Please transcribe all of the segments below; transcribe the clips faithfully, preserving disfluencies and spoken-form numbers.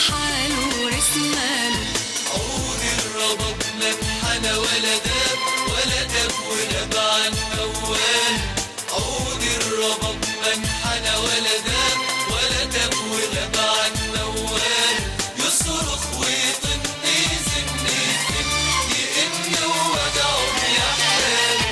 حاله رسماله. عود الرباب منحنى ولا داب ولا داب ونبع الموال. عود الرباب منحنى ولا داب ولا داب ونبع الموال. يصرخ ويطن يزن يزن يئن ووجعه يحتال.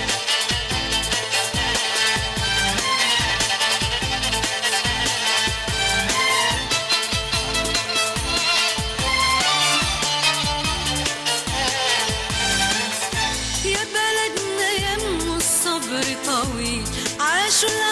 يا بلدنا يم الصبر طويل، عاشوا